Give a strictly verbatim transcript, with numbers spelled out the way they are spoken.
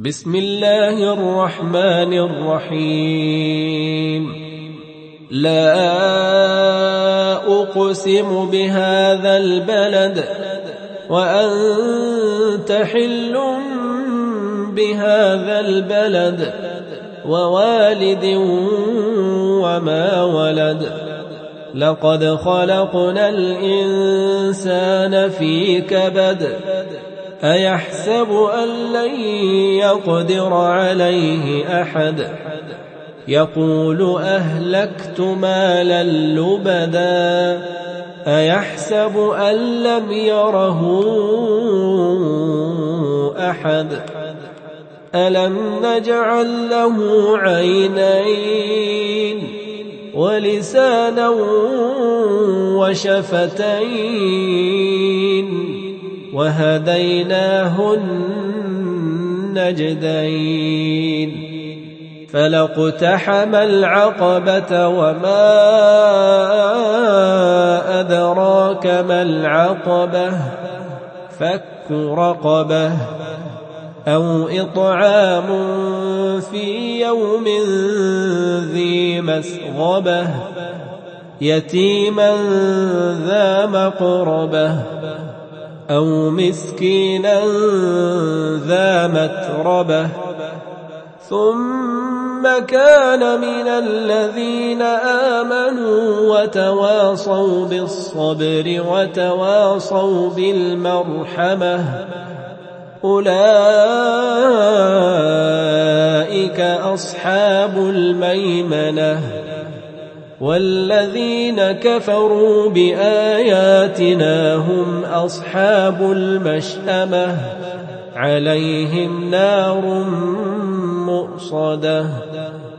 بسم الله الرحمن الرحيم. لا أقسم بهذا البلد وأنت حل بهذا البلد ووالد وما ولد لقد خلقنا الإنسان في كبد أيحسب أن لن يقدر عليه أحد يقول أهلكت مالا لبدا أيحسب أن لم يره أحد ألم نجعل له عينين ولسانا وشفتين وهديناه النجدين فلاقتحم العقبة وما أدراك ما العقبة فك رقبة أو إطعام في يوم ذي مسغبة يتيما ذا مقربة أو مسكينا ذا متربة ثم كان من الذين آمنوا وتواصوا بالصبر وتواصوا بالمرحمة أولئك أصحاب الميمنة والذين كفروا بآياتنا هم أصحاب المشأمة عليهم نار مؤصدة